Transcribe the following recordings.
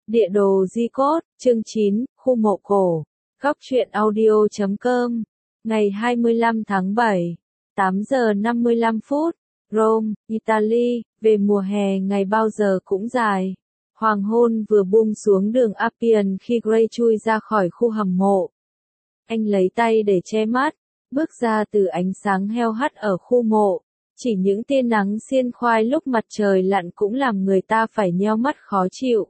Địa đồ Di Cốt, chương 9, khu mộ cổ. Góc truyện audio.com. Ngày 25 tháng 7, 8 giờ 55 phút. Rome, Italy, về mùa hè ngày bao giờ cũng dài. Hoàng hôn vừa buông xuống đường Appian khi Gray chui ra khỏi khu hầm mộ. Anh lấy tay để che mắt, bước ra từ ánh sáng heo hắt ở khu mộ. Chỉ những tia nắng xiên khoai lúc mặt trời lặn cũng làm người ta phải nheo mắt khó chịu.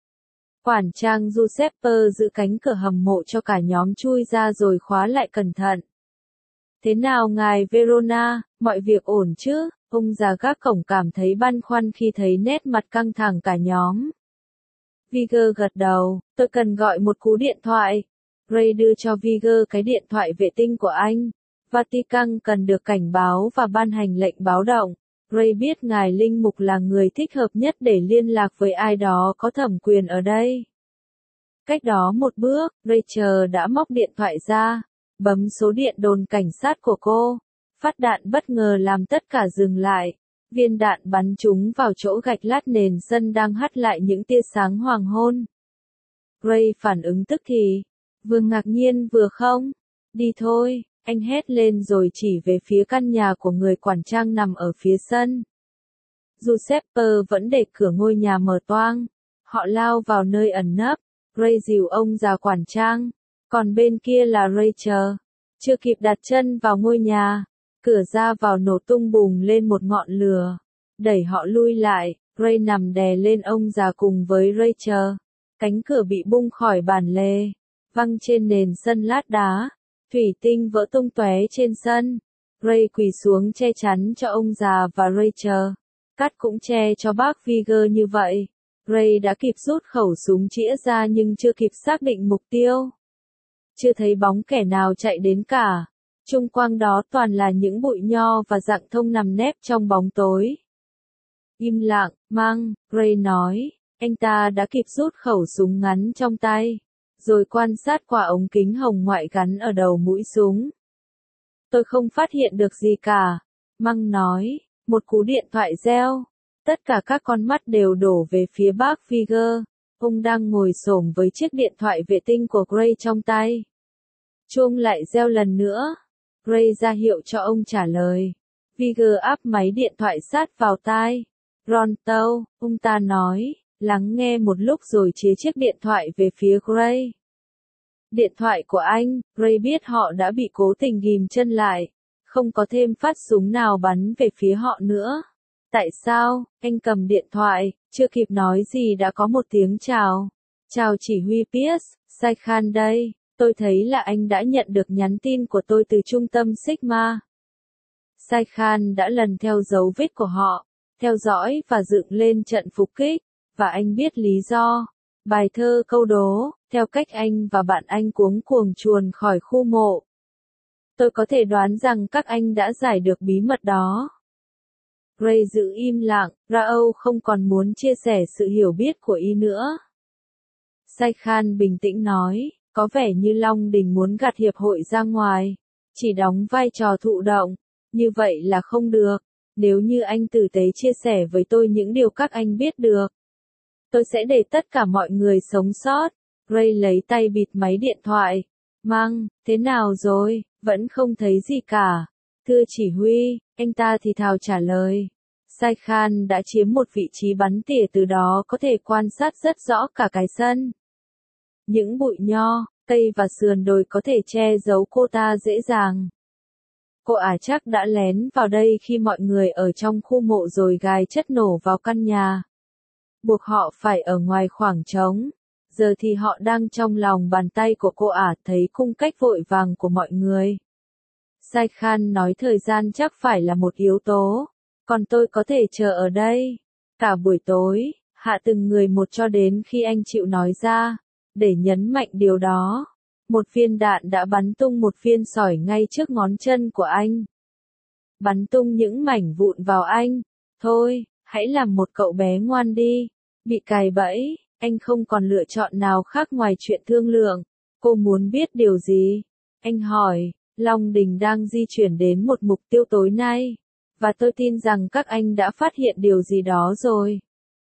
Quản trang Giuseppe giữ cánh cửa hầm mộ cho cả nhóm chui ra rồi khóa lại cẩn thận. Thế nào ngài Verona, mọi việc ổn chứ? Ông già gác cổng cảm thấy băn khoăn khi thấy nét mặt căng thẳng cả nhóm. Vigor gật đầu, tôi cần gọi một cú điện thoại. Ray đưa cho Vigor cái điện thoại vệ tinh của anh. Vatican cần được cảnh báo và ban hành lệnh báo động. Ray biết ngài Linh Mục là người thích hợp nhất để liên lạc với ai đó có thẩm quyền ở đây. Cách đó một bước, Rachel đã móc điện thoại ra, bấm số điện đồn cảnh sát của cô. Phát đạn bất ngờ làm tất cả dừng lại. Viên đạn bắn trúng vào chỗ gạch lát nền sân đang hắt lại những tia sáng hoàng hôn. Ray phản ứng tức thì. Vừa ngạc nhiên vừa không. Đi thôi. Anh hét lên rồi chỉ về phía căn nhà của người quản trang nằm ở phía sân. Giuseppe vẫn để cửa ngôi nhà mở toang. Họ lao vào nơi ẩn nấp. Ray dìu ông già quản trang. Còn bên kia là Rachel. Chưa kịp đặt chân vào ngôi nhà. Cửa ra vào nổ tung bùng lên một ngọn lửa. Đẩy họ lui lại. Ray nằm đè lên ông già cùng với Rachel. Cánh cửa bị bung khỏi bản lề. Văng trên nền sân lát đá. Thủy tinh vỡ tung tóe trên sân. Ray quỳ xuống che chắn cho ông già và Rachel. Cắt cũng che cho bác Vigor như vậy. Ray đã kịp rút khẩu súng chĩa ra nhưng chưa kịp xác định mục tiêu. Chưa thấy bóng kẻ nào chạy đến cả. Chung quanh đó toàn là những bụi nho và rặng thông nằm nép trong bóng tối. Im lặng, Mang, Ray nói. Anh ta đã kịp rút khẩu súng ngắn trong tay. Rồi quan sát qua ống kính hồng ngoại gắn ở đầu mũi súng. Tôi không phát hiện được gì cả. Mang nói. Một cú điện thoại reo. Tất cả các con mắt đều đổ về phía bác Vigor. Ông đang ngồi xổm với chiếc điện thoại vệ tinh của Gray trong tay. Chuông lại reo lần nữa. Gray ra hiệu cho ông trả lời. Vigor áp máy điện thoại sát vào tai. Ronto, ông ta nói, lắng nghe một lúc rồi chĩa chiếc điện thoại về phía Gray. Điện thoại của anh, Gray biết họ đã bị cố tình ghim chân lại. Không có thêm phát súng nào bắn về phía họ nữa. Tại sao? Anh cầm điện thoại, chưa kịp nói gì đã có một tiếng chào. Chào chỉ huy Pierce, Sai Khan đây. Tôi thấy là anh đã nhận được nhắn tin của tôi từ trung tâm Sigma. Sai Khan đã lần theo dấu vết của họ, theo dõi và dựng lên trận phục kích, và anh biết lý do. Bài thơ câu đố, theo cách anh và bạn anh cuống cuồng chuồn khỏi khu mộ. Tôi có thể đoán rằng các anh đã giải được bí mật đó. Ray giữ im lặng, Rao không còn muốn chia sẻ sự hiểu biết của y nữa. Sai Khan bình tĩnh nói, có vẻ như Long Đình muốn gạt hiệp hội ra ngoài, chỉ đóng vai trò thụ động, như vậy là không được. Nếu như anh tử tế chia sẻ với tôi những điều các anh biết được, tôi sẽ để tất cả mọi người sống sót. Ray lấy tay bịt máy điện thoại. Mang, thế nào rồi, vẫn không thấy gì cả. Thưa chỉ huy, anh ta thì thào trả lời. Sai Khan đã chiếm một vị trí bắn tỉa từ đó có thể quan sát rất rõ cả cái sân. Những bụi nho, cây và sườn đồi có thể che giấu cô ta dễ dàng. Cô ả chắc đã lén vào đây khi mọi người ở trong khu mộ rồi gài chất nổ vào căn nhà. Buộc họ phải ở ngoài khoảng trống. Giờ thì họ đang trong lòng bàn tay của cô ả thấy cung cách vội vàng của mọi người. Sai Khan nói thời gian chắc phải là một yếu tố. Còn tôi có thể chờ ở đây. Cả buổi tối, hạ từng người một cho đến khi anh chịu nói ra. Để nhấn mạnh điều đó. Một viên đạn đã bắn tung một viên sỏi ngay trước ngón chân của anh. Bắn tung những mảnh vụn vào anh. Thôi, hãy làm một cậu bé ngoan đi. Bị cài bẫy, anh không còn lựa chọn nào khác ngoài chuyện thương lượng. Cô muốn biết điều gì? Anh hỏi, Long Đình đang di chuyển đến một mục tiêu tối nay. Và tôi tin rằng các anh đã phát hiện điều gì đó rồi.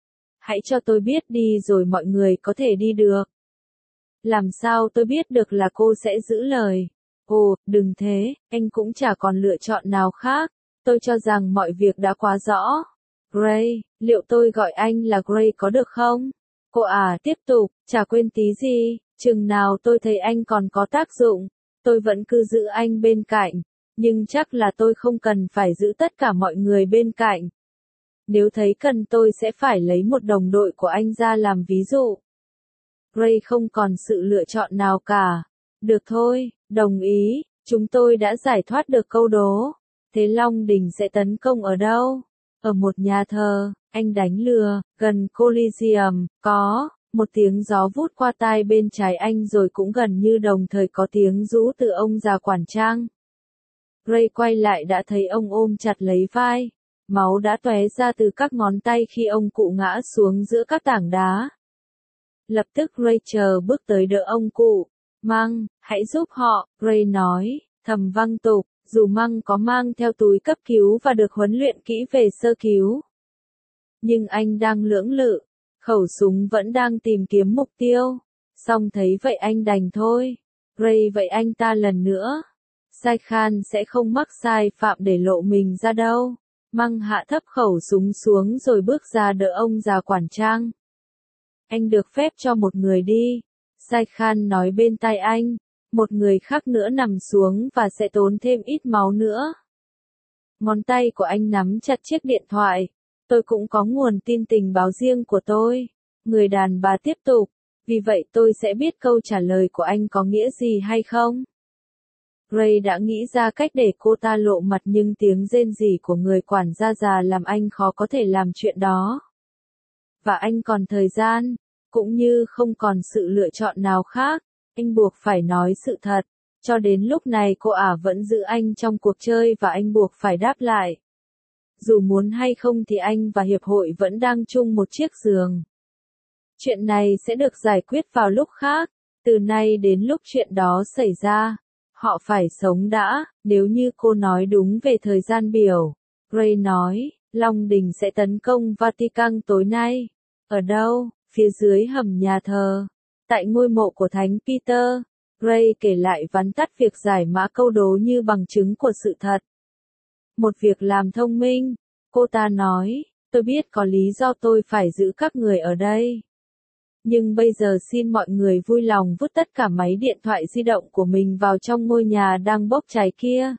hãy cho tôi biết đi rồi mọi người có thể đi được. Làm sao tôi biết được là cô sẽ giữ lời? Ồ, đừng thế, anh cũng chả còn lựa chọn nào khác. Tôi cho rằng mọi việc đã quá rõ. Gray, liệu tôi gọi anh là Gray có được không? Cô tiếp tục, chả quên tí gì, chừng nào tôi thấy anh còn có tác dụng, tôi vẫn cứ giữ anh bên cạnh, nhưng chắc là tôi không cần phải giữ tất cả mọi người bên cạnh. Nếu thấy cần tôi sẽ phải lấy một đồng đội của anh ra làm ví dụ. Gray không còn sự lựa chọn nào cả. Được thôi, đồng ý, chúng tôi đã giải thoát được câu đố. Thế Long Đình sẽ tấn công ở đâu? Ở một nhà thờ, anh đánh lừa, gần Coliseum, có, một tiếng gió vút qua tai bên trái anh rồi cũng gần như đồng thời có tiếng rú từ ông già quản trang. Gray quay lại đã thấy ông ôm chặt lấy vai. Máu đã tóe ra từ các ngón tay khi ông cụ ngã xuống giữa các tảng đá. Lập tức Rachel bước tới đỡ ông cụ. Măng, hãy giúp họ, Gray nói, thầm văng tục, dù Măng có mang theo túi cấp cứu và được huấn luyện kỹ về sơ cứu. Nhưng anh đang lưỡng lự, khẩu súng vẫn đang tìm kiếm mục tiêu. Xong thấy vậy anh đành thôi. Gray vậy anh ta lần nữa. Sai Khan sẽ không mắc sai phạm để lộ mình ra đâu. Măng hạ thấp khẩu súng xuống rồi bước ra đỡ ông già quản trang. Anh được phép cho một người đi. Sai Khan nói bên tai anh. Một người khác nữa nằm xuống và sẽ tốn thêm ít máu nữa. Ngón tay của anh nắm chặt chiếc điện thoại. Tôi cũng có nguồn tin tình báo riêng của tôi. Người đàn bà tiếp tục. Vì vậy tôi sẽ biết câu trả lời của anh có nghĩa gì hay không? Gray đã nghĩ ra cách để cô ta lộ mặt nhưng tiếng rên rỉ của người quản gia già làm anh khó có thể làm chuyện đó. Và anh còn thời gian, cũng như không còn sự lựa chọn nào khác, anh buộc phải nói sự thật. Cho đến lúc này cô vẫn giữ anh trong cuộc chơi và anh buộc phải đáp lại. Dù muốn hay không thì anh và hiệp hội vẫn đang chung một chiếc giường. Chuyện này sẽ được giải quyết vào lúc khác, từ nay đến lúc chuyện đó xảy ra. Họ phải sống đã, nếu như cô nói đúng về thời gian biểu. Gray nói, Long Đình sẽ tấn công Vatican tối nay. Ở đâu? Phía dưới hầm nhà thờ. Tại ngôi mộ của Thánh Peter. Gray kể lại vắn tắt việc giải mã câu đố như bằng chứng của sự thật. Một việc làm thông minh. Cô ta nói, tôi biết có lý do tôi phải giữ các người ở đây. Nhưng bây giờ xin mọi người vui lòng vứt tất cả máy điện thoại di động của mình vào trong ngôi nhà đang bốc cháy kia.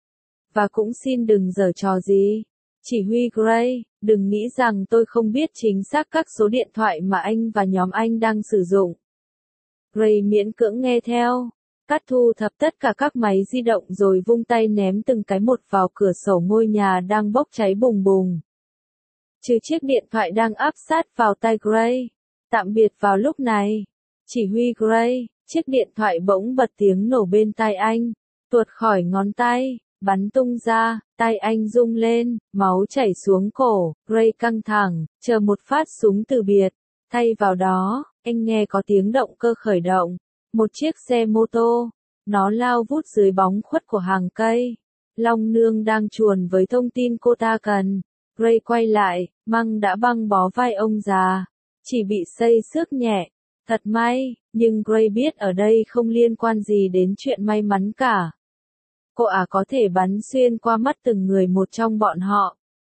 Và cũng xin đừng giở trò gì. Chỉ huy Gray, đừng nghĩ rằng tôi không biết chính xác các số điện thoại mà anh và nhóm anh đang sử dụng. Gray miễn cưỡng nghe theo. Cắt thu thập tất cả các máy di động rồi vung tay ném từng cái một vào cửa sổ ngôi nhà đang bốc cháy bùng bùng. Trừ chiếc điện thoại đang áp sát vào tay Gray. Tạm biệt vào lúc này. Chỉ huy Gray, chiếc điện thoại bỗng bật tiếng nổ bên tai anh. Tuột khỏi ngón tay, bắn tung ra, tay anh rung lên, máu chảy xuống cổ. Gray căng thẳng, chờ một phát súng từ biệt. Thay vào đó, anh nghe có tiếng động cơ khởi động. Một chiếc xe mô tô. Nó lao vút dưới bóng khuất của hàng cây. Long Nương đang chuồn với thông tin cô ta cần. Gray quay lại, Măng đã băng bó vai ông già. Chỉ bị xây xước nhẹ. Thật may, nhưng Gray biết ở đây không liên quan gì đến chuyện may mắn cả. Cô có thể bắn xuyên qua mắt từng người một trong bọn họ.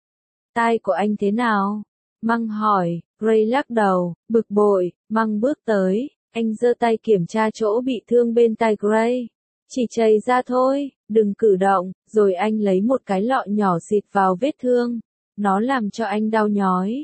Tai của anh thế nào? Măng hỏi. Gray lắc đầu, bực bội. Măng bước tới. Anh giơ tay kiểm tra chỗ bị thương bên tai Gray. Chỉ chảy ra thôi, đừng cử động. Rồi anh lấy một cái lọ nhỏ xịt vào vết thương. Nó làm cho anh đau nhói.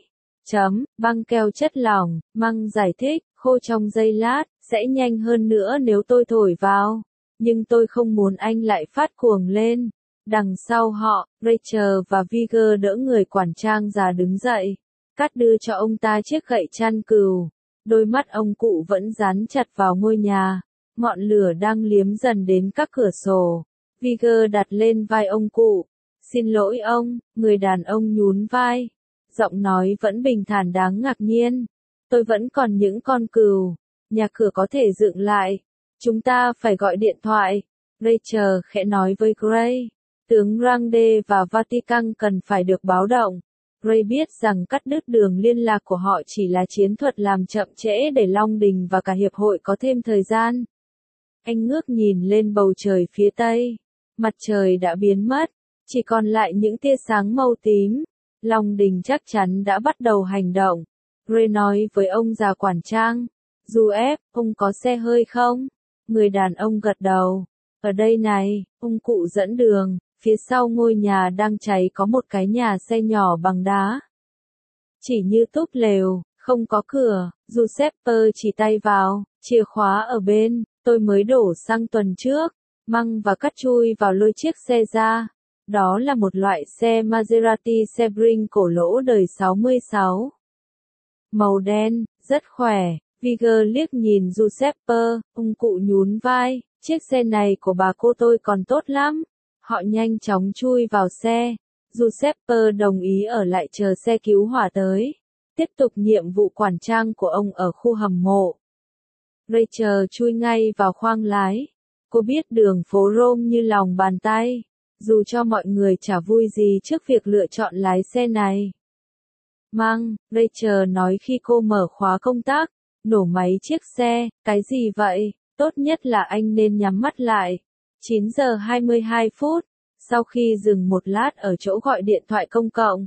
Băng keo chất lỏng, Măng giải thích, khô trong giây lát, sẽ nhanh hơn nữa nếu tôi thổi vào. Nhưng tôi không muốn anh lại phát cuồng lên. Đằng sau họ, Rachel và Vigor đỡ người quản trang già đứng dậy. Cắt đưa cho ông ta chiếc gậy chăn cừu. Đôi mắt ông cụ vẫn dán chặt vào ngôi nhà. Ngọn lửa đang liếm dần đến các cửa sổ. Vigor đặt lên vai ông cụ. Xin lỗi ông, người đàn ông nhún vai. Giọng nói vẫn bình thản đáng ngạc nhiên. Tôi vẫn còn những con cừu. Nhà cửa có thể dựng lại. Chúng ta phải gọi điện thoại. Rachel khẽ nói với Gray. Tướng Grande và Vatican cần phải được báo động. Ray biết rằng cắt đứt đường liên lạc của họ chỉ là chiến thuật làm chậm trễ để Long Đình và cả hiệp hội có thêm thời gian. Anh ngước nhìn lên bầu trời phía tây. Mặt trời đã biến mất, chỉ còn lại những tia sáng màu tím. Long Đình chắc chắn đã bắt đầu hành động. Ray nói với ông già quản trang. Du ép, ông có xe hơi không? Người đàn ông gật đầu. Ở đây này, ông cụ dẫn đường. Phía sau ngôi nhà đang cháy có một cái nhà xe nhỏ bằng đá. Chỉ như túp lều, không có cửa. Giuseppe chỉ tay vào, chìa khóa ở bên, tôi mới đổ xăng tuần trước. Măng và cắt chui vào lôi chiếc xe ra. Đó là một loại xe Maserati Sebring cổ lỗ đời 66. Màu đen, rất khỏe. Vigor liếc nhìn Giuseppe, ông cụ nhún vai, chiếc xe này của bà cô tôi còn tốt lắm. Họ nhanh chóng chui vào xe. Giuseppe đồng ý ở lại chờ xe cứu hỏa tới. Tiếp tục nhiệm vụ quản trang của ông ở khu hầm mộ. Rachel chui ngay vào khoang lái. Cô biết đường phố Rome như lòng bàn tay. Dù cho mọi người chả vui gì trước việc lựa chọn lái xe này. Mang, Rachel nói khi cô mở khóa công tắc. Nổ máy chiếc xe, cái gì vậy? Tốt nhất là anh nên nhắm mắt lại. 9 giờ 22 phút, sau khi dừng một lát ở chỗ gọi điện thoại công cộng.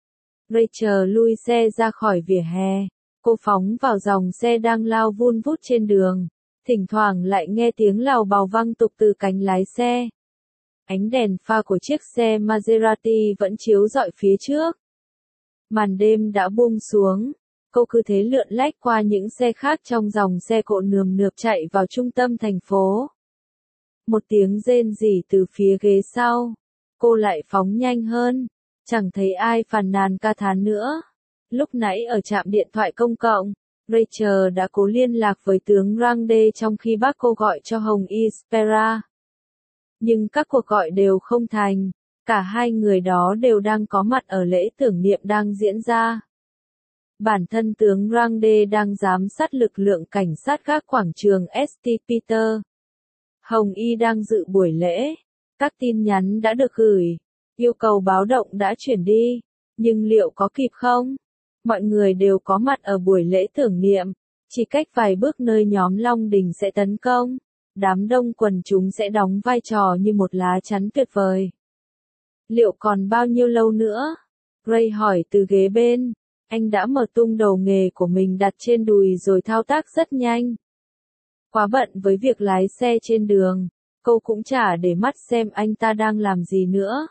Rachel lui xe ra khỏi vỉa hè. Cô phóng vào dòng xe đang lao vun vút trên đường. Thỉnh thoảng lại nghe tiếng lào bào vang tục từ cánh lái xe. Ánh đèn pha của chiếc xe Maserati vẫn chiếu rọi phía trước. Màn đêm đã buông xuống. Cô cứ thế lượn lách qua những xe khác trong dòng xe cộ nườm nượp chạy vào trung tâm thành phố. Một tiếng rên rỉ từ phía ghế sau. Cô lại phóng nhanh hơn. Chẳng thấy ai phàn nàn ca thán nữa. Lúc nãy ở trạm điện thoại công cộng, Rachel đã cố liên lạc với tướng Grande trong khi bác cô gọi cho Hồng Ispera. Nhưng các cuộc gọi đều không thành. Cả hai người đó đều đang có mặt ở lễ tưởng niệm đang diễn ra. Bản thân tướng Grande đang giám sát lực lượng cảnh sát gác quảng trường St. Peter. Hồng Y đang dự buổi lễ. Các tin nhắn đã được gửi. Yêu cầu báo động đã chuyển đi. Nhưng liệu có kịp không? Mọi người đều có mặt ở buổi lễ tưởng niệm. Chỉ cách vài bước nơi nhóm Long Đình sẽ tấn công. Đám đông quần chúng sẽ đóng vai trò như một lá chắn tuyệt vời. Liệu còn bao nhiêu lâu nữa? Ray hỏi từ ghế bên. Anh đã mở tung đầu nghề của mình đặt trên đùi rồi thao tác rất nhanh. Quá bận với việc lái xe trên đường, cô cũng chả để mắt xem anh ta đang làm gì nữa.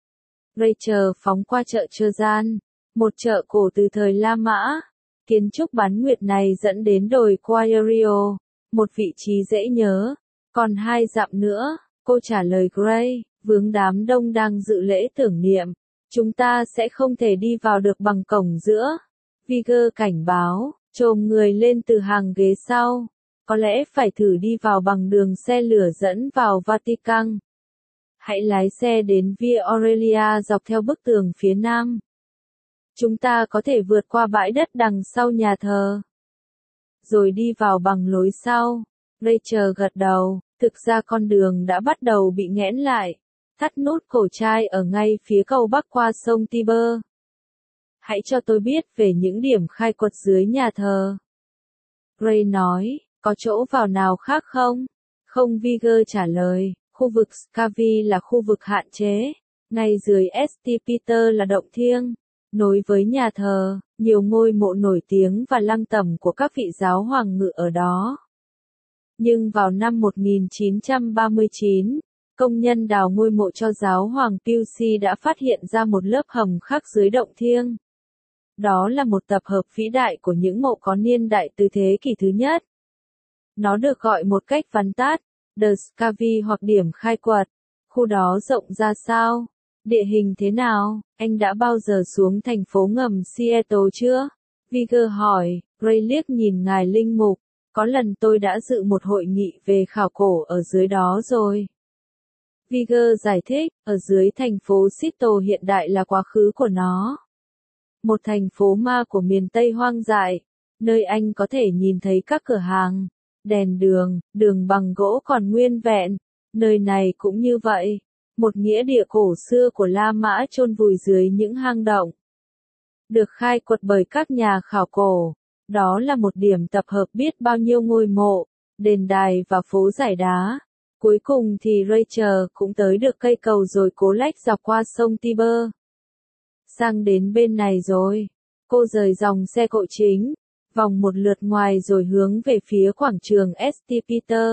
Rachel phóng qua chợ Chơ Gian, một chợ cổ từ thời La Mã. Kiến trúc bán nguyệt này dẫn đến đồi Quairio, một vị trí dễ nhớ. Còn 2 dặm nữa, cô trả lời Gray, vướng đám đông đang dự lễ tưởng niệm. Chúng ta sẽ không thể đi vào được bằng cổng giữa. Vigor cảnh báo, chồm người lên từ hàng ghế sau. Có lẽ phải thử đi vào bằng đường xe lửa dẫn vào Vatican. Hãy lái xe đến Via Aurelia dọc theo bức tường phía nam. Chúng ta có thể vượt qua bãi đất đằng sau nhà thờ. Rồi đi vào bằng lối sau. Rachel gật đầu, thực ra con đường đã bắt đầu bị nghẽn lại. Thắt nút cổ chai ở ngay phía cầu bắc qua sông Tiber. Hãy cho tôi biết về những điểm khai quật dưới nhà thờ. Ray nói, có chỗ vào nào khác không? Không, Vigor trả lời, khu vực Scavi là khu vực hạn chế. Ngay dưới St. Peter là động thiêng. Nối với nhà thờ, nhiều ngôi mộ nổi tiếng và lăng tẩm của các vị giáo hoàng ngự ở đó. Nhưng vào năm 1939, công nhân đào ngôi mộ cho giáo hoàng Piusi đã phát hiện ra một lớp hầm khác dưới động thiêng. Đó là một tập hợp vĩ đại của những mộ có niên đại từ thế kỷ thứ nhất. Nó được gọi một cách vắn tắt, The Scavi hoặc điểm khai quật. Khu đó rộng ra sao? Địa hình thế nào? Anh đã bao giờ xuống thành phố ngầm Seattle chưa? Vigor hỏi. Ray liếc nhìn ngài linh mục. Có lần tôi đã dự một hội nghị về khảo cổ ở dưới đó rồi. Vigor giải thích, ở dưới thành phố Seattle hiện đại là quá khứ của nó. Một thành phố ma của miền Tây hoang dại, nơi anh có thể nhìn thấy các cửa hàng, đèn đường, đường bằng gỗ còn nguyên vẹn. Nơi này cũng như vậy, một nghĩa địa cổ xưa của La Mã chôn vùi dưới những hang động. được khai quật bởi các nhà khảo cổ. Đó là một điểm tập hợp biết bao nhiêu ngôi mộ, đền đài và phố giải đá. Cuối cùng thì Rachel cũng tới được cây cầu rồi cố lách dọc qua sông Tiber. Sang đến bên này rồi. Cô rời dòng xe cộ chính, vòng một lượt ngoài rồi hướng về phía quảng trường St. Peter.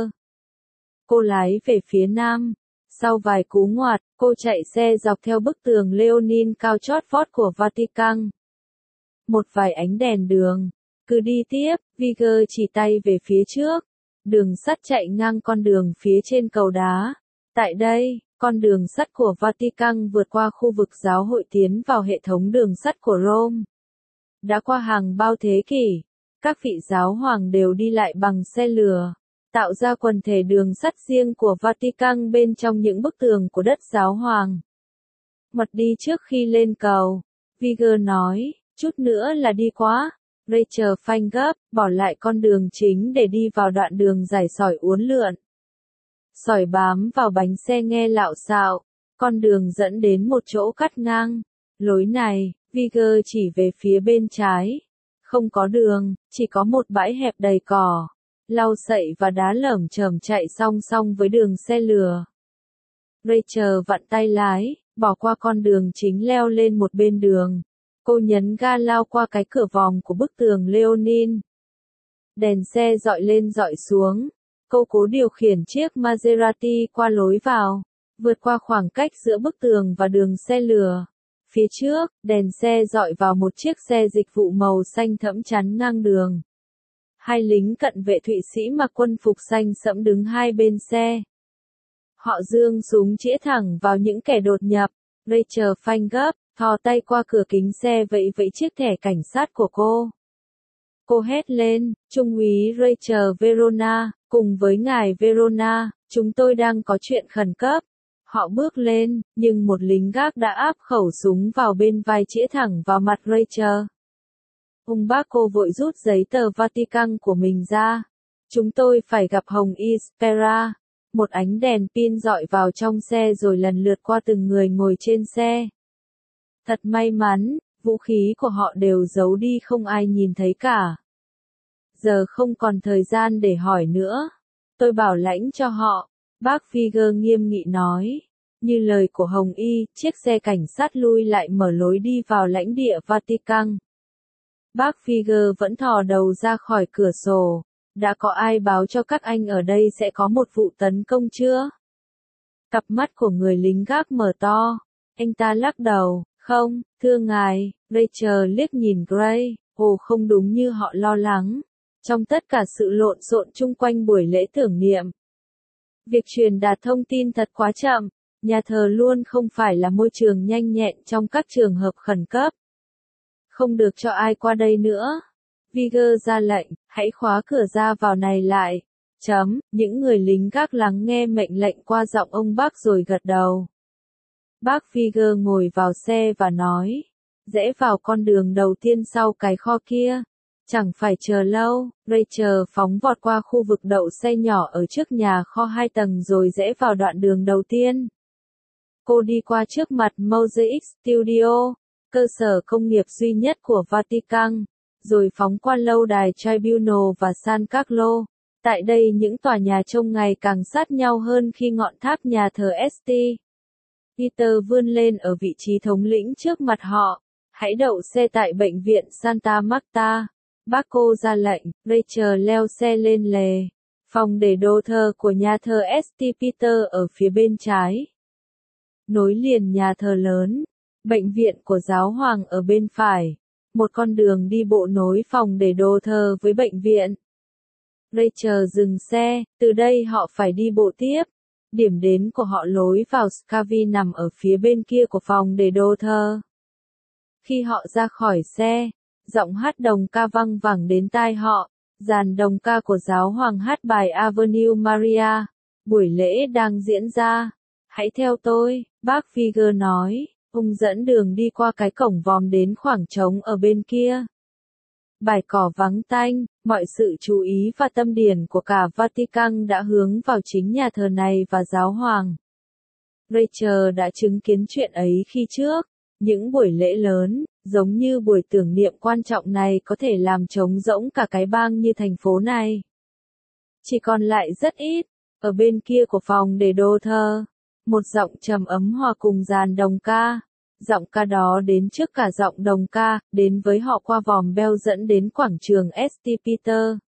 Cô lái về phía nam. Sau vài cú ngoặt, cô chạy xe dọc theo bức tường Leanin cao chót vót của Vatican. Một vài ánh đèn đường. Cứ đi tiếp, Viger chỉ tay về phía trước. Đường sắt chạy ngang con đường phía trên cầu đá. Tại đây, con đường sắt của Vatican vượt qua khu vực giáo hội tiến vào hệ thống đường sắt của Rome. Đã qua hàng bao thế kỷ, các vị giáo hoàng đều đi lại bằng xe lửa, tạo ra quần thể đường sắt riêng của Vatican bên trong những bức tường của đất giáo hoàng. Mật đi trước khi lên cầu, Viger nói, chút nữa là đi quá. Rachel phanh gấp, bỏ lại con đường chính để đi vào đoạn đường dài sỏi uốn lượn. Sỏi bám vào bánh xe nghe lạo xạo, con đường dẫn đến một chỗ cắt ngang. Lối này, Viger chỉ về phía bên trái. Không có đường, chỉ có một bãi hẹp đầy cỏ, lau sậy và đá lởm chởm chạy song song với đường xe lửa. Rachel vặn tay lái, bỏ qua con đường chính leo lên một bên đường. Cô nhấn ga lao qua cái cửa vòng của bức tường Leanin. Đèn xe dọi lên dọi xuống. Cô cố điều khiển chiếc Maserati qua lối vào, vượt qua khoảng cách giữa bức tường và đường xe lửa. Phía trước, đèn xe dọi vào một chiếc xe dịch vụ màu xanh thẫm chắn ngang đường. Hai lính cận vệ Thụy Sĩ mặc quân phục xanh sẫm đứng hai bên xe. Họ giương súng chĩa thẳng vào những kẻ đột nhập. Rachel phanh gấp, thò tay qua cửa kính xe vẫy vẫy chiếc thẻ cảnh sát của cô. Cô hét lên, Trung úy Rachel Verona, cùng với ngài Verona, chúng tôi đang có chuyện khẩn cấp. Họ bước lên, nhưng một lính gác đã áp khẩu súng vào bên vai chĩa thẳng vào mặt Rachel. Ông bác cô vội rút giấy tờ Vatican của mình ra. Chúng tôi phải gặp Hồng Ispera. Một ánh đèn pin dọi vào trong xe rồi lần lượt qua từng người ngồi trên xe. Thật may mắn, vũ khí của họ đều giấu đi không ai nhìn thấy cả. Giờ không còn thời gian để hỏi nữa. Tôi bảo lãnh cho họ. Bác Viger nghiêm nghị nói. Như lời của Hồng Y, chiếc xe cảnh sát lui lại mở lối đi vào lãnh địa Vatican. Bác Viger vẫn thò đầu ra khỏi cửa sổ. Đã có ai báo cho các anh ở đây sẽ có một vụ tấn công chưa? Cặp mắt của người lính gác mở to. Anh ta lắc đầu. Không, thưa ngài. Rachel liếc nhìn Gray. Ồ, không đúng như họ lo lắng. Trong tất cả sự lộn xộn chung quanh buổi lễ tưởng niệm, việc truyền đạt thông tin thật quá chậm. Nhà thờ luôn không phải là môi trường nhanh nhẹn trong các trường hợp khẩn cấp. Không được cho ai qua đây nữa. Viger ra lệnh, hãy khóa cửa ra vào này lại. Những người lính gác lắng nghe mệnh lệnh qua giọng ông bác rồi gật đầu. Bác Viger ngồi vào xe và nói, rẽ vào con đường đầu tiên sau cái kho kia. Chẳng phải chờ lâu, Rachel phóng vọt qua khu vực đậu xe nhỏ ở trước nhà kho 2 tầng rồi rẽ vào đoạn đường đầu tiên. Cô đi qua trước mặt Mosaic Studio, cơ sở công nghiệp duy nhất của Vatican, rồi phóng qua lâu đài Tribunal và San Carlo. Tại đây những tòa nhà trông ngày càng sát nhau hơn khi ngọn tháp nhà thờ St. Peter vươn lên ở vị trí thống lĩnh trước mặt họ. Hãy đậu xe tại bệnh viện Santa Marta. Bác cô ra lệnh, Rachel leo xe lên lề. Phòng để đồ thờ của nhà thờ St. Peter ở phía bên trái. Nối liền nhà thờ lớn, bệnh viện của giáo hoàng ở bên phải. Một con đường đi bộ nối phòng để đồ thờ với bệnh viện. Rachel dừng xe, từ đây họ phải đi bộ tiếp. Điểm đến của họ lối vào Scavi nằm ở phía bên kia của phòng để đồ thờ. Khi họ ra khỏi xe, giọng hát đồng ca vang vẳng đến tai họ, dàn đồng ca của giáo hoàng hát bài Avenue Maria. Buổi lễ đang diễn ra. Hãy theo tôi, bác Viger nói. Ông dẫn đường đi qua cái cổng vòm đến khoảng trống ở bên kia. Bãi cỏ vắng tanh, mọi sự chú ý và tâm điển của cả Vatican đã hướng vào chính nhà thờ này và giáo hoàng. Rachel đã chứng kiến chuyện ấy khi trước. Những buổi lễ lớn, giống như buổi tưởng niệm quan trọng này có thể làm trống rỗng cả cái bang như thành phố này. Chỉ còn lại rất ít, ở bên kia của phòng để đồ thờ, một giọng trầm ấm hòa cùng dàn đồng ca. Giọng ca đó đến trước cả giọng đồng ca, đến với họ qua vòm beo dẫn đến quảng trường St. Peter.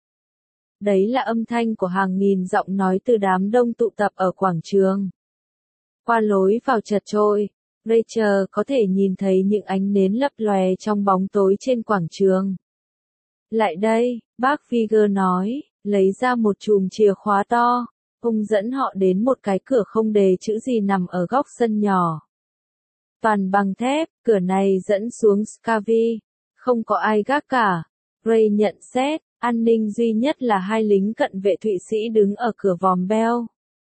Đấy là âm thanh của hàng nghìn giọng nói từ đám đông tụ tập ở quảng trường. Qua lối vào chật chội, Rachel có thể nhìn thấy những ánh nến lấp lòe trong bóng tối trên quảng trường. Lại đây, bác Figure nói, lấy ra một chùm chìa khóa to. Ông dẫn họ đến một cái cửa không đề chữ gì nằm ở góc sân nhỏ. Toàn bằng thép, cửa này dẫn xuống Scavie. Không có ai gác cả. Ray nhận xét, an ninh duy nhất là hai lính cận vệ Thụy Sĩ đứng ở cửa vòm beo.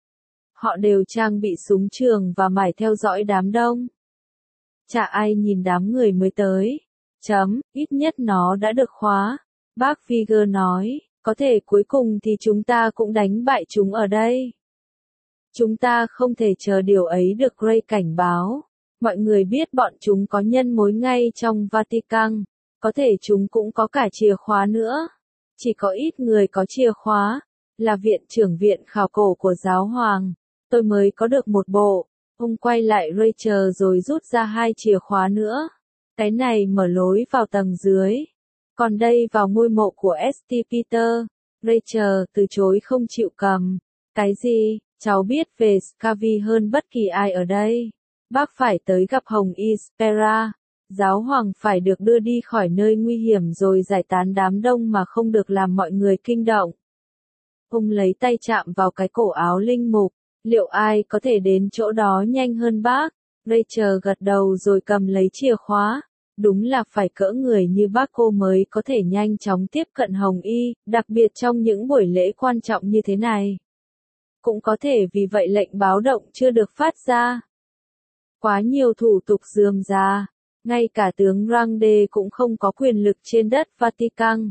Họ đều trang bị súng trường và mải theo dõi đám đông. Chả ai nhìn đám người mới tới. Ít nhất nó đã được khóa. Bác Figure nói, có thể cuối cùng thì chúng ta cũng đánh bại chúng ở đây. Chúng ta không thể chờ điều ấy được, Ray cảnh báo. Mọi người biết bọn chúng có nhân mối ngay trong Vatican. Có thể chúng cũng có cả chìa khóa nữa. Chỉ có ít người có chìa khóa. Là viện trưởng viện khảo cổ của giáo hoàng. Tôi mới có được một bộ. Ông quay lại Rachel rồi rút ra hai chìa khóa nữa. Cái này mở lối vào tầng dưới. Còn đây vào ngôi mộ của St. Peter. Rachel từ chối không chịu cầm. Cái gì? Cháu biết về Scavie hơn bất kỳ ai ở đây. Bác phải tới gặp Hồng Y Spera. Giáo hoàng phải được đưa đi khỏi nơi nguy hiểm rồi giải tán đám đông mà không được làm mọi người kinh động. Ông lấy tay chạm vào cái cổ áo linh mục. Liệu ai có thể đến chỗ đó nhanh hơn bác? Rachel gật đầu rồi cầm lấy chìa khóa. Đúng là phải cỡ người như bác cô mới có thể nhanh chóng tiếp cận Hồng Y, đặc biệt trong những buổi lễ quan trọng như thế này. Cũng có thể vì vậy lệnh báo động chưa được phát ra. Quá nhiều thủ tục rườm rà, ngay cả tướng Grande cũng không có quyền lực trên đất Vatican.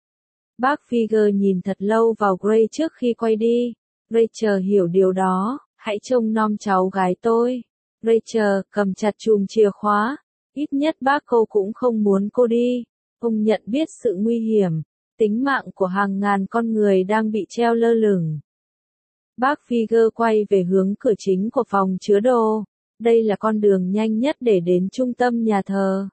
Bác Figure nhìn thật lâu vào Gray trước khi quay đi. Rachel hiểu điều đó, hãy trông nom cháu gái tôi. Rachel cầm chặt chùm chìa khóa. Ít nhất bác cô cũng không muốn cô đi. Ông nhận biết sự nguy hiểm, tính mạng của hàng ngàn con người đang bị treo lơ lửng. Bác Figure quay về hướng cửa chính của phòng chứa đồ. Đây là con đường nhanh nhất để đến trung tâm nhà thờ.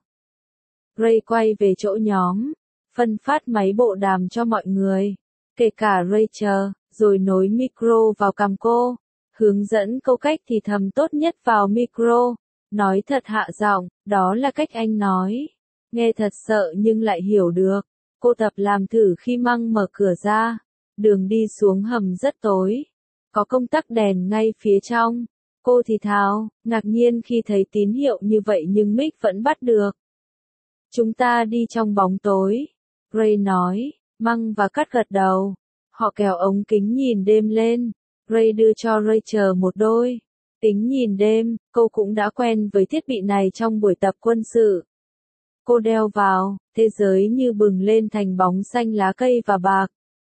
Ray quay về chỗ nhóm, phân phát máy bộ đàm cho mọi người, kể cả Rachel, rồi nối micro vào cằm cô. Hướng dẫn câu cách thì thầm tốt nhất vào micro. Nói thật hạ giọng, đó là cách anh nói. Nghe thật sợ nhưng lại hiểu được. Cô tập làm thử khi Măng mở cửa ra. Đường đi xuống hầm rất tối. Có công tắc đèn ngay phía trong. Cô thì thào, ngạc nhiên khi thấy tín hiệu như vậy nhưng mic vẫn bắt được. Chúng ta đi trong bóng tối. Ray nói, Măng và Cắt gật đầu. Họ kéo ống kính nhìn đêm lên. Ray đưa cho Rachel một đôi kính nhìn đêm, cô cũng đã quen với thiết bị này trong buổi tập quân sự. Cô đeo vào, thế giới như bừng lên thành bóng xanh lá cây và bạc.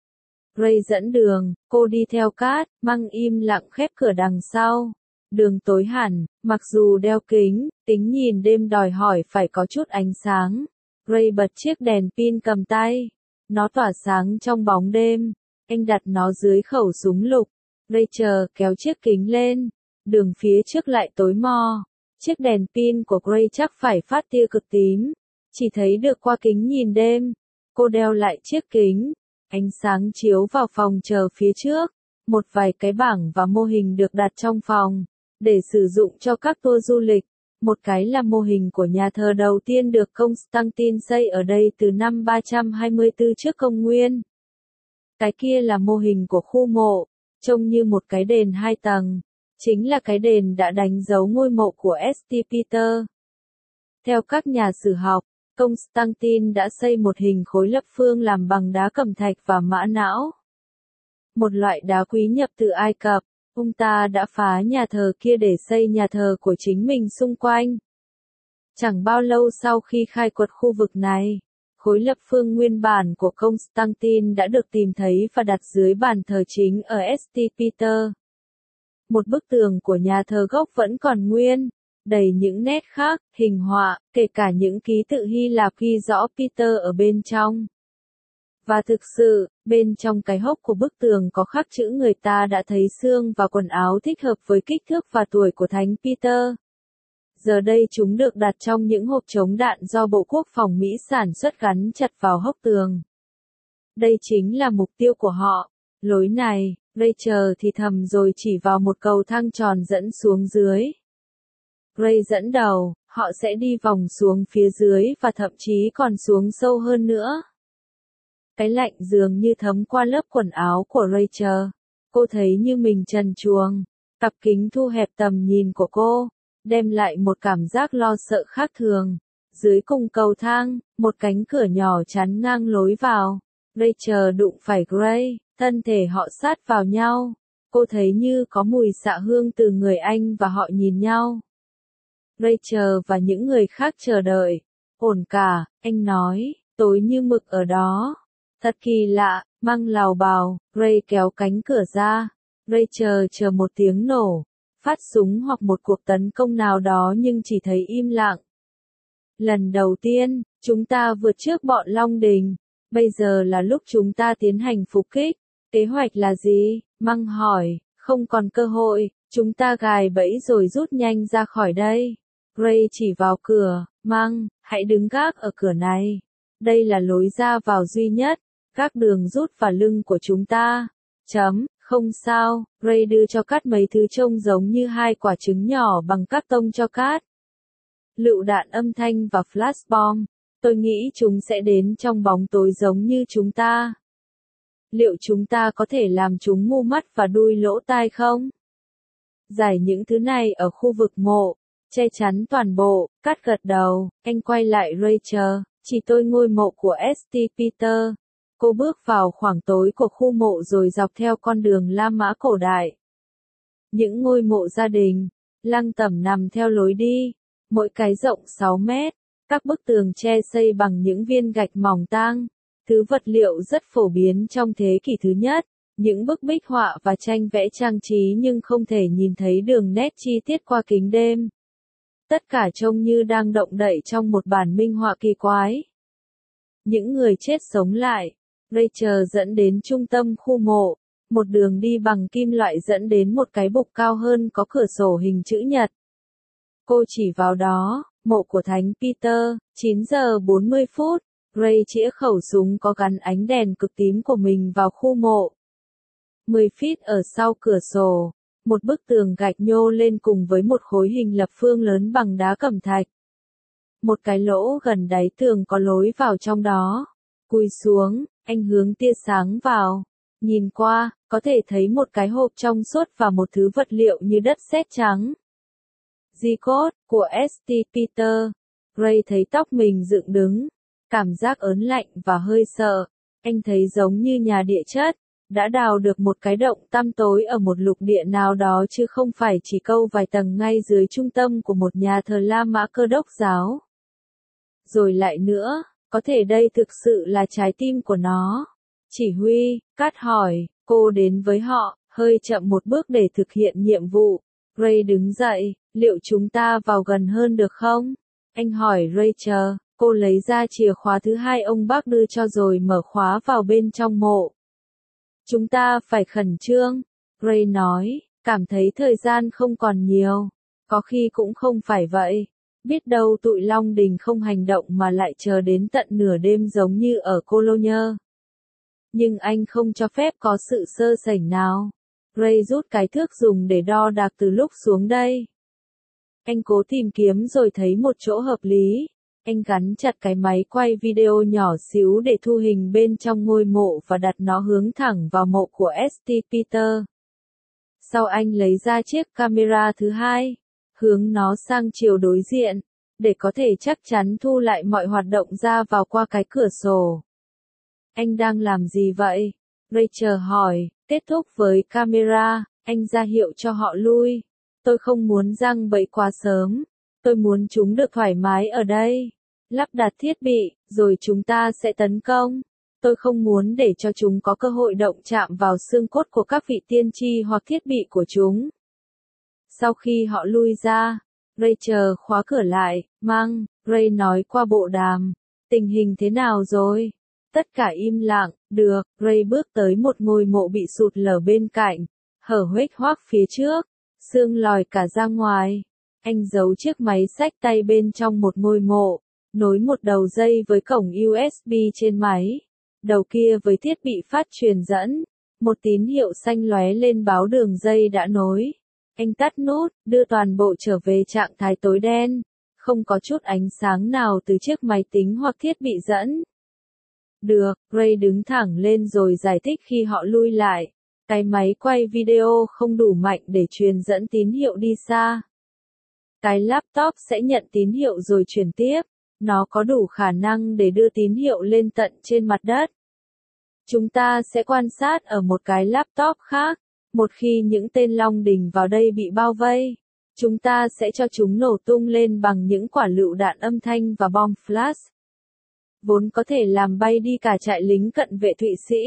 Ray dẫn đường, cô đi theo Cát, Măng im lặng khép cửa đằng sau. Đường tối hẳn, mặc dù đeo kính, kính nhìn đêm đòi hỏi phải có chút ánh sáng. Ray bật chiếc đèn pin cầm tay. Nó tỏa sáng trong bóng đêm. Anh đặt nó dưới khẩu súng lục. Rachel kéo chiếc kính lên. Đường phía trước lại tối mò. Chiếc đèn pin của Gray chắc phải phát tia cực tím. Chỉ thấy được qua kính nhìn đêm. Cô đeo lại chiếc kính. Ánh sáng chiếu vào phòng chờ phía trước. Một vài cái bảng và mô hình được đặt trong phòng. Để sử dụng cho các tour du lịch. Một cái là mô hình của nhà thờ đầu tiên được Constantine xây ở đây từ năm 324 trước công nguyên. Cái kia là mô hình của khu mộ. Trông như một cái đền 2 tầng. Chính là cái đền đã đánh dấu ngôi mộ của St. Peter. Theo các nhà sử học, Constantine đã xây một hình khối lập phương làm bằng đá cẩm thạch và mã não. Một loại đá quý nhập từ Ai Cập, ông ta đã phá nhà thờ kia để xây nhà thờ của chính mình xung quanh. Chẳng bao lâu sau khi khai quật khu vực này, khối lập phương nguyên bản của Constantine đã được tìm thấy và đặt dưới bàn thờ chính ở St. Peter. Một bức tường của nhà thờ gốc vẫn còn nguyên. đầy những nét khác, hình họa, kể cả những ký tự Hy Lạp ghi rõ Peter ở bên trong. Và thực sự, bên trong cái hốc của bức tường có khắc chữ người ta đã thấy xương và quần áo thích hợp với kích thước và tuổi của Thánh Peter. Giờ đây chúng được đặt trong những hộp chống đạn do Bộ Quốc phòng Mỹ sản xuất gắn chặt vào hốc tường. Đây chính là mục tiêu của họ. Lối này, Rachel thì thầm rồi chỉ vào một cầu thang tròn dẫn xuống dưới. Ray dẫn đầu, họ sẽ đi vòng xuống phía dưới và thậm chí còn xuống sâu hơn nữa. Cái lạnh dường như thấm qua lớp quần áo của Rachel. Cô thấy như mình trần truồng. Cặp kính thu hẹp tầm nhìn của cô, đem lại một cảm giác lo sợ khác thường. Dưới cùng cầu thang, một cánh cửa nhỏ chắn ngang lối vào. Rachel đụng phải Gray, thân thể họ sát vào nhau. Cô thấy như có mùi xạ hương từ người anh và họ nhìn nhau. Rachel và những người khác chờ đợi. Ổn cả, anh nói, tối như mực ở đó. Thật kỳ lạ, Mang lào bào, Ray kéo cánh cửa ra. Rachel chờ một tiếng nổ, phát súng hoặc một cuộc tấn công nào đó nhưng chỉ thấy im lặng. Lần đầu tiên, chúng ta vượt trước bọn Long Đình. Bây giờ là lúc chúng ta tiến hành phục kích. Kế hoạch là gì? Mang hỏi, không còn cơ hội, chúng ta gài bẫy rồi rút nhanh ra khỏi đây. Ray chỉ vào cửa, Mang, hãy đứng gác ở cửa này. Đây là lối ra vào duy nhất, các đường rút vào lưng của chúng ta. Không sao, Ray đưa cho Cát mấy thứ trông giống như hai quả trứng nhỏ bằng các tông cho Cát. Lựu đạn âm thanh và flash bomb. Tôi nghĩ chúng sẽ đến trong bóng tối giống như chúng ta. Liệu chúng ta có thể làm chúng ngu mắt và đuôi lỗ tai không? Giải những thứ này ở khu vực mộ, che chắn toàn bộ. Cát gật đầu, anh quay lại Rachel, chỉ tôi ngôi mộ của St. Peter. Cô bước vào khoảng tối của khu mộ rồi dọc theo con đường La Mã cổ đại. Những ngôi mộ gia đình, lăng tẩm nằm theo lối đi, mỗi cái rộng 6 mét, các bức tường tre xây bằng những viên gạch mỏng tang, thứ vật liệu rất phổ biến trong thế kỷ thứ nhất, những bức bích họa và tranh vẽ trang trí nhưng không thể nhìn thấy đường nét chi tiết qua kính đêm. Tất cả trông như đang động đậy trong một bản minh họa kỳ quái. Những người chết sống lại. Rachel dẫn đến trung tâm khu mộ, một đường đi bằng kim loại dẫn đến một cái bục cao hơn có cửa sổ hình chữ nhật. Cô chỉ vào đó, mộ của Thánh Peter, 9 giờ 40 phút, Ray chĩa khẩu súng có gắn ánh đèn cực tím của mình vào khu mộ. 10 feet ở sau cửa sổ, một bức tường gạch nhô lên cùng với một khối hình lập phương lớn bằng đá cẩm thạch. Một cái lỗ gần đáy tường có lối vào trong đó. Cúi xuống, anh hướng tia sáng vào. Nhìn qua, có thể thấy một cái hộp trong suốt và một thứ vật liệu như đất sét trắng. Di-cốt của St. Peter. Ray thấy tóc mình dựng đứng. Cảm giác ớn lạnh và hơi sợ. Anh thấy giống như nhà địa chất. Đã đào được một cái động tăm tối ở một lục địa nào đó chứ không phải chỉ câu vài tầng ngay dưới trung tâm của một nhà thờ La Mã Cơ đốc giáo. Rồi lại nữa, có thể đây thực sự là trái tim của nó. Chỉ huy, Cát hỏi, cô đến với họ, hơi chậm một bước để thực hiện nhiệm vụ. Ray đứng dậy, liệu chúng ta vào gần hơn được không? Anh hỏi Rachel, cô lấy ra chìa khóa thứ hai ông bác đưa cho rồi mở khóa vào bên trong mộ. Chúng ta phải khẩn trương, Ray nói, cảm thấy thời gian không còn nhiều. Có khi cũng không phải vậy. Biết đâu tụi Long Đình không hành động mà lại chờ đến tận nửa đêm giống như ở Cologne. Nhưng anh không cho phép có sự sơ sẩy nào. Ray rút cái thước dùng để đo đạc từ lúc xuống đây. Anh cố tìm kiếm rồi thấy một chỗ hợp lý. Anh gắn chặt cái máy quay video nhỏ xíu để thu hình bên trong ngôi mộ và đặt nó hướng thẳng vào mộ của St. Peter. Sau anh lấy ra chiếc camera thứ hai, hướng nó sang chiều đối diện, để có thể chắc chắn thu lại mọi hoạt động ra vào qua cái cửa sổ. Anh đang làm gì vậy? Rachel hỏi, kết thúc với camera, anh ra hiệu cho họ lui. Tôi không muốn giăng bẫy quá sớm. Tôi muốn chúng được thoải mái ở đây. Lắp đặt thiết bị, rồi chúng ta sẽ tấn công. Tôi không muốn để cho chúng có cơ hội động chạm vào xương cốt của các vị tiên tri hoặc thiết bị của chúng. Sau khi họ lui ra, Rachel khóa cửa lại, Mang, Ray nói qua bộ đàm. Tình hình thế nào rồi? Tất cả im lặng, được, Ray bước tới một ngôi mộ bị sụt lở bên cạnh, hở huếch hoác phía trước, xương lòi cả ra ngoài. Anh giấu chiếc máy xách tay bên trong một ngôi mộ, nối một đầu dây với cổng USB trên máy, đầu kia với thiết bị phát truyền dẫn. Một tín hiệu xanh lóe lên báo đường dây đã nối. Anh tắt nút, đưa toàn bộ trở về trạng thái tối đen, không có chút ánh sáng nào từ chiếc máy tính hoặc thiết bị dẫn. Được, Ray đứng thẳng lên rồi giải thích khi họ lui lại. Cái máy quay video không đủ mạnh để truyền dẫn tín hiệu đi xa. Cái laptop sẽ nhận tín hiệu rồi truyền tiếp. Nó có đủ khả năng để đưa tín hiệu lên tận trên mặt đất. Chúng ta sẽ quan sát ở một cái laptop khác. Một khi những tên Long Đình vào đây bị bao vây, chúng ta sẽ cho chúng nổ tung lên bằng những quả lựu đạn âm thanh và bom flash. Vốn có thể làm bay đi cả trại lính cận vệ Thụy Sĩ.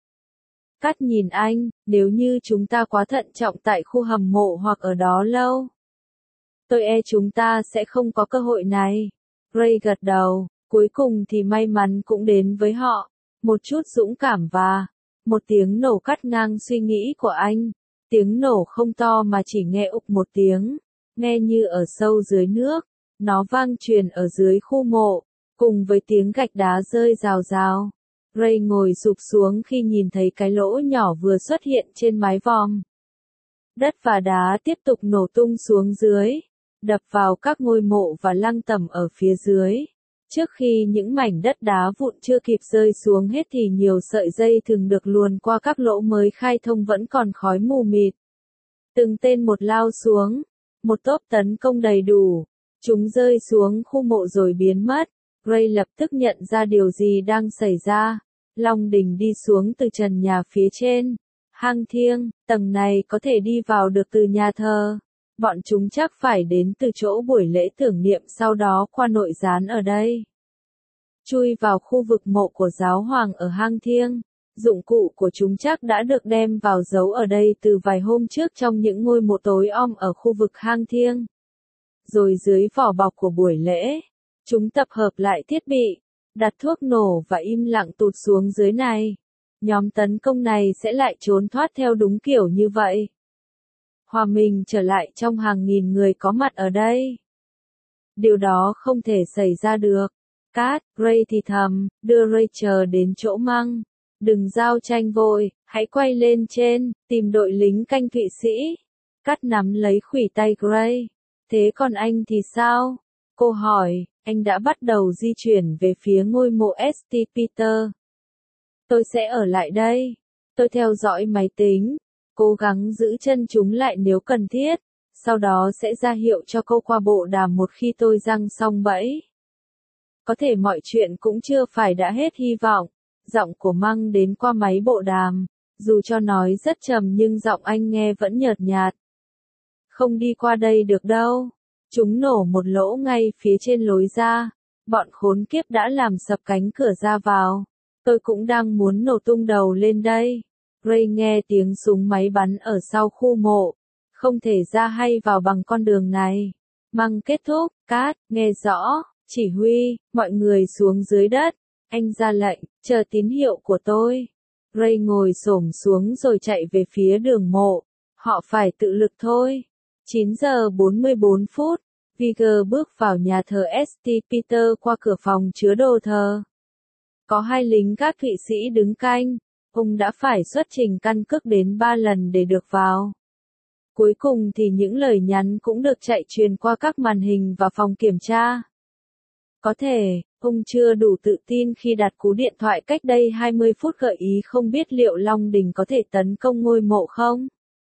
Cắt nhìn anh, nếu như chúng ta quá thận trọng tại khu hầm mộ hoặc ở đó lâu, tôi chúng ta sẽ không có cơ hội này. Ray gật đầu, cuối cùng thì may mắn cũng đến với họ. Một chút dũng cảm và một tiếng nổ cắt ngang suy nghĩ của anh. Tiếng nổ không to mà chỉ nghe ục một tiếng, nghe như ở sâu dưới nước. Nó vang truyền ở dưới khu mộ, cùng với tiếng gạch đá rơi rào rào. Ray ngồi sụp xuống khi nhìn thấy cái lỗ nhỏ vừa xuất hiện trên mái vòm. Đất và đá tiếp tục nổ tung xuống dưới, đập vào các ngôi mộ và lăng tẩm ở phía dưới. Trước khi những mảnh đất đá vụn chưa kịp rơi xuống hết thì nhiều sợi dây thường được luồn qua các lỗ mới khai thông vẫn còn khói mù mịt. Từng tên một lao xuống, một tốp tấn công đầy đủ. Chúng rơi xuống khu mộ rồi biến mất. Ray lập tức nhận ra điều gì đang xảy ra. Long Đình đi xuống từ trần nhà phía trên. Hang thiêng, tầng này có thể đi vào được từ nhà thờ. Bọn chúng chắc phải đến từ chỗ buổi lễ tưởng niệm sau đó qua nội gián ở đây. Chui vào khu vực mộ của giáo hoàng ở hang thiêng. Dụng cụ của chúng chắc đã được đem vào giấu ở đây từ vài hôm trước trong những ngôi mộ tối om ở khu vực hang thiêng. Rồi dưới vỏ bọc của buổi lễ, chúng tập hợp lại thiết bị, đặt thuốc nổ và im lặng tụt xuống dưới này. Nhóm tấn công này sẽ lại trốn thoát theo đúng kiểu như vậy. Hòa mình trở lại trong hàng nghìn người có mặt ở đây. Điều đó không thể xảy ra được. Cát, Ray thì thầm, đưa Rachel đến chỗ Măng. Đừng giao tranh vội, hãy quay lên trên, tìm đội lính canh Thụy Sĩ. Cát nắm lấy khuỷu tay Gray. Thế còn anh thì sao? Cô hỏi, anh đã bắt đầu di chuyển về phía ngôi mộ St. Peter. Tôi sẽ ở lại đây. Tôi theo dõi máy tính, cố gắng giữ chân chúng lại nếu cần thiết, sau đó sẽ ra hiệu cho cô qua bộ đàm một khi tôi giăng xong bẫy. Có thể mọi chuyện cũng chưa phải đã hết hy vọng. Giọng của Măng đến qua máy bộ đàm, dù cho nói rất trầm nhưng giọng anh nghe vẫn nhợt nhạt. Không đi qua đây được đâu. Chúng nổ một lỗ ngay phía trên lối ra. Bọn khốn kiếp đã làm sập cánh cửa ra vào. Tôi cũng đang muốn nổ tung đầu lên đây. Ray nghe tiếng súng máy bắn ở sau khu mộ. Không thể ra hay vào bằng con đường này. Măng kết thúc, Cát, nghe rõ, chỉ huy, mọi người xuống dưới đất. Anh ra lệnh, chờ tín hiệu của tôi. Ray ngồi xổm xuống rồi chạy về phía đường mộ. Họ phải tự lực thôi. 9 giờ 44 phút, Vigor bước vào nhà thờ St. Peter qua cửa phòng chứa đồ thờ. Có 2 lính gác Thụy Sĩ đứng canh. Ông đã phải xuất trình căn cước đến 3 lần để được vào. Cuối cùng thì những lời nhắn cũng được chạy truyền qua các màn hình và phòng kiểm tra. Có thể, ông chưa đủ tự tin khi đặt cú điện thoại cách đây 20 phút gợi ý không biết liệu Long Đình có thể tấn công ngôi mộ không.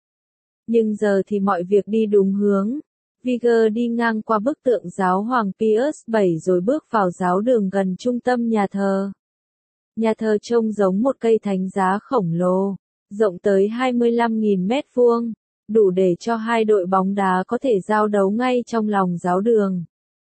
Nhưng giờ thì mọi việc đi đúng hướng. Vigor đi ngang qua bức tượng giáo hoàng Pius VII rồi bước vào giáo đường gần trung tâm nhà thờ. Nhà thờ trông giống một cây thánh giá khổng lồ, rộng tới 25.000 mét vuông, đủ để cho 2 đội bóng đá có thể giao đấu ngay trong lòng giáo đường.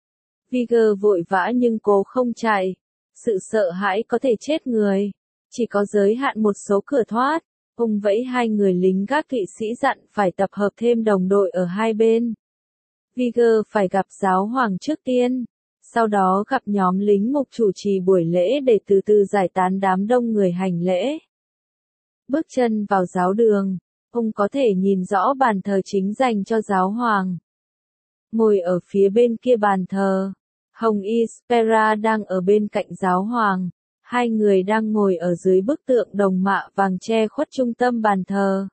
Vigor vội vã nhưng cố không chạy. Sự sợ hãi có thể chết người. Chỉ có giới hạn một số cửa thoát. Ông vẫy 2 người lính gác Thụy Sĩ dặn phải tập hợp thêm đồng đội ở hai bên. Vigor phải gặp giáo hoàng trước tiên, sau đó gặp nhóm lính mục chủ trì buổi lễ để từ từ giải tán đám đông người hành lễ. Bước chân vào giáo đường, ông có thể nhìn rõ bàn thờ chính dành cho giáo hoàng. Ngồi ở phía bên kia bàn thờ, Hồng Y Spera đang ở bên cạnh giáo hoàng, hai người đang ngồi ở dưới bức tượng đồng mạ vàng che khuất trung tâm bàn thờ.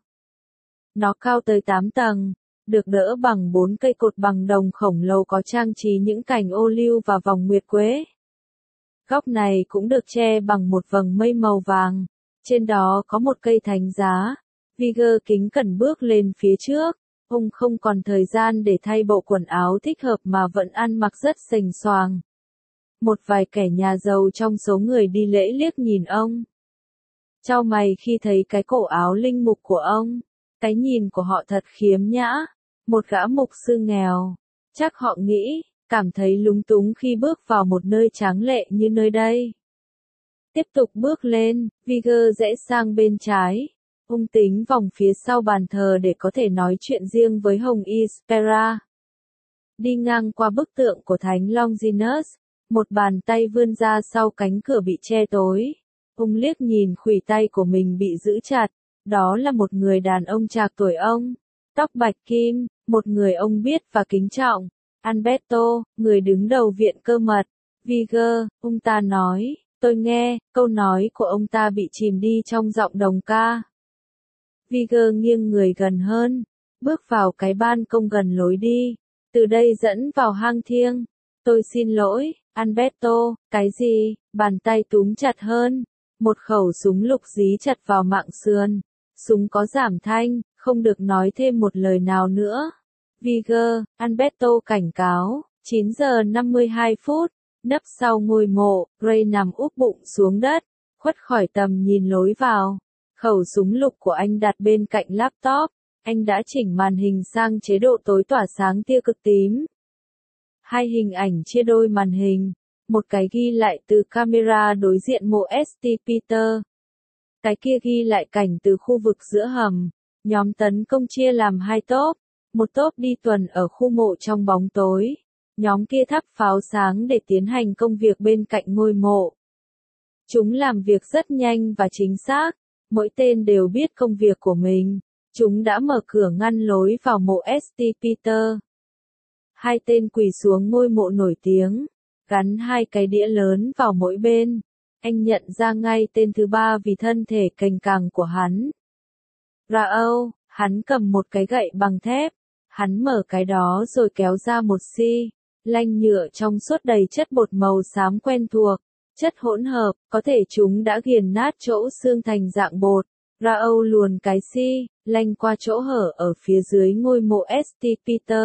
Nó cao tới 8 tầng, được đỡ bằng 4 cây cột bằng đồng khổng lồ có trang trí những cành ô liu và vòng nguyệt quế. Góc này cũng được che bằng một vầng mây màu vàng, trên đó có một cây thánh giá. Vigor kính cẩn bước lên phía trước, ông không còn thời gian để thay bộ quần áo thích hợp mà vẫn ăn mặc rất sành xoàng. Một vài kẻ nhà giàu trong số người đi lễ liếc nhìn ông. Chau mày khi thấy cái cổ áo linh mục của ông, cái nhìn của họ thật khiếm nhã, một gã mục sư nghèo. Chắc họ nghĩ, cảm thấy lúng túng khi bước vào một nơi tráng lệ như nơi đây. Tiếp tục bước lên, Vigor rẽ sang bên trái. Ông tính vòng phía sau bàn thờ để có thể nói chuyện riêng với Hồng Y Spera. Đi ngang qua bức tượng của Thánh Longinus, một bàn tay vươn ra sau cánh cửa bị che tối. Ông liếc nhìn khuỷu tay của mình bị giữ chặt, đó là một người đàn ông trạc tuổi ông, tóc bạch kim, một người ông biết và kính trọng, Alberto, người đứng đầu viện cơ mật. Vigor, ông ta nói, tôi nghe, câu nói của ông ta bị chìm đi trong giọng đồng ca. Vigor nghiêng người gần hơn, bước vào cái ban công gần lối đi, từ đây dẫn vào hang thiêng. Tôi xin lỗi, Alberto, cái gì? Bàn tay túm chặt hơn, một khẩu súng lục dí chặt vào mạng sườn, súng có giảm thanh, không được nói thêm một lời nào nữa. Vigor, Alberto cảnh cáo, 9 giờ 52 phút, nấp sau ngôi mộ, Ray nằm úp bụng xuống đất, khuất khỏi tầm nhìn lối vào. Khẩu súng lục của anh đặt bên cạnh laptop, anh đã chỉnh màn hình sang chế độ tối tỏa sáng tia cực tím. Hai hình ảnh chia đôi màn hình, một cái ghi lại từ camera đối diện mộ St. Peter. Cái kia ghi lại cảnh từ khu vực giữa hầm. Nhóm tấn công chia làm hai tốp, một tốp đi tuần ở khu mộ trong bóng tối, nhóm kia thắp pháo sáng để tiến hành công việc bên cạnh ngôi mộ. Chúng làm việc rất nhanh và chính xác, mỗi tên đều biết công việc của mình. Chúng đã mở cửa ngăn lối vào mộ St. Peter. Hai tên quỳ xuống ngôi mộ nổi tiếng, gắn hai cái đĩa lớn vào mỗi bên. Anh nhận ra ngay tên thứ ba vì thân thể cành càng của hắn. Raoul, hắn cầm một cái gậy bằng thép. Hắn mở cái đó rồi kéo ra một xi lanh nhựa trong suốt đầy chất bột màu xám quen thuộc. Chất hỗn hợp, có thể chúng đã nghiền nát chỗ xương thành dạng bột. Raoul luồn cái xi lanh qua chỗ hở ở phía dưới ngôi mộ St. Peter.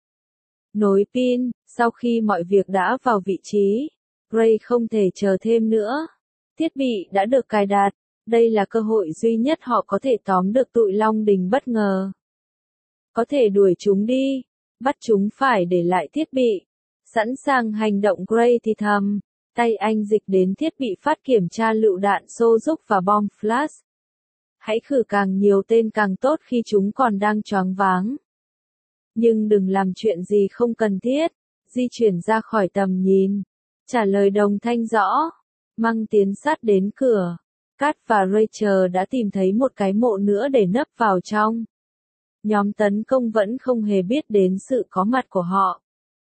Nối pin, sau khi mọi việc đã vào vị trí, Ray không thể chờ thêm nữa. Thiết bị đã được cài đặt, đây là cơ hội duy nhất họ có thể tóm được tụi Long Đình bất ngờ. Có thể đuổi chúng đi, bắt chúng phải để lại thiết bị. Sẵn sàng hành động, Gray thì thầm, tay anh dịch đến thiết bị phát kiểm tra lựu đạn xô rúc và bom flash. Hãy khử càng nhiều tên càng tốt khi chúng còn đang choáng váng. Nhưng đừng làm chuyện gì không cần thiết, di chuyển ra khỏi tầm nhìn. Trả lời đồng thanh rõ, Măng tiến sát đến cửa. Kat và Rachel đã tìm thấy một cái mộ nữa để nấp vào trong. Nhóm tấn công vẫn không hề biết đến sự có mặt của họ.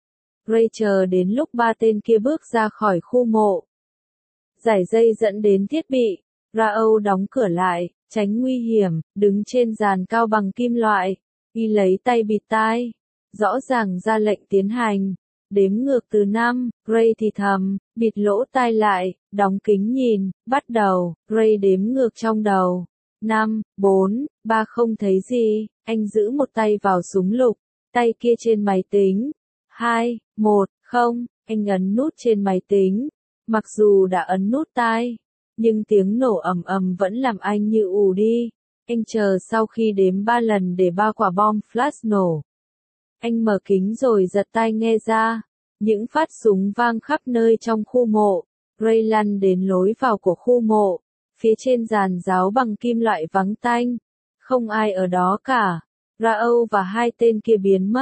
Rachel đến lúc ba tên kia bước ra khỏi khu mộ. Giải dây dẫn đến thiết bị. Raoul đóng cửa lại, tránh nguy hiểm, đứng trên giàn cao bằng kim loại. Y lấy tay bịt tai. Rõ ràng ra lệnh tiến hành. Đếm ngược từ 5, Ray thì thầm, bịt lỗ tai lại, đóng kính nhìn, bắt đầu, Ray đếm ngược trong đầu. 5, 4, 3 không thấy gì, anh giữ một tay vào súng lục, tay kia trên máy tính. 2, 1, 0, anh ấn nút trên máy tính. Mặc dù đã ấn nút tai, nhưng tiếng nổ ầm ầm vẫn làm anh như ù đi. Anh chờ sau khi đếm 3 lần để 3 quả bom flash nổ. Anh mở kính rồi giật tai nghe ra. Những phát súng vang khắp nơi trong khu mộ. Ray lăn đến lối vào của khu mộ. Phía trên giàn giáo bằng kim loại vắng tanh. Không ai ở đó cả. Raoul và hai tên kia biến mất.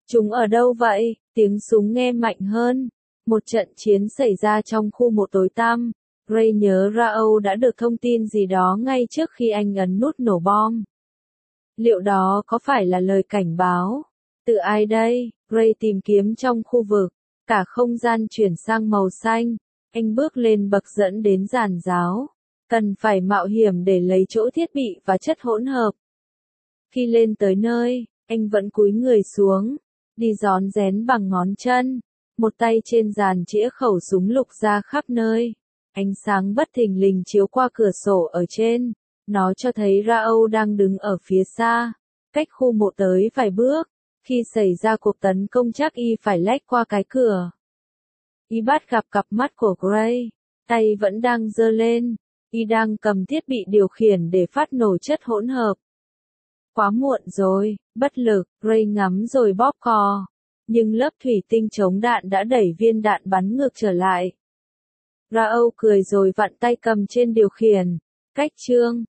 Chúng ở đâu vậy? Tiếng súng nghe mạnh hơn. Một trận chiến xảy ra trong khu mộ tối tăm. Ray nhớ Rao đã được thông tin gì đó ngay trước khi anh ấn nút nổ bom. Liệu đó có phải là lời cảnh báo? Từ ai đây? Ray tìm kiếm trong khu vực. Cả không gian chuyển sang màu xanh. Anh bước lên bậc dẫn đến giàn giáo. Cần phải mạo hiểm để lấy chỗ thiết bị và chất hỗn hợp. Khi lên tới nơi, anh vẫn cúi người xuống, đi rón rén bằng ngón chân. Một tay trên giàn chĩa khẩu súng lục ra khắp nơi. Ánh sáng bất thình lình chiếu qua cửa sổ ở trên. Nó cho thấy Rao đang đứng ở phía xa, cách khu mộ tới vài bước. Khi xảy ra cuộc tấn công chắc y phải lách qua cái cửa. Y bắt gặp cặp mắt của Gray, tay vẫn đang giơ lên. Y đang cầm thiết bị điều khiển để phát nổ chất hỗn hợp. Quá muộn rồi, bất lực, Gray ngắm rồi bóp cò. Nhưng lớp thủy tinh chống đạn đã đẩy viên đạn bắn ngược trở lại. Rao cười rồi vặn tay cầm trên điều khiển. Cách chương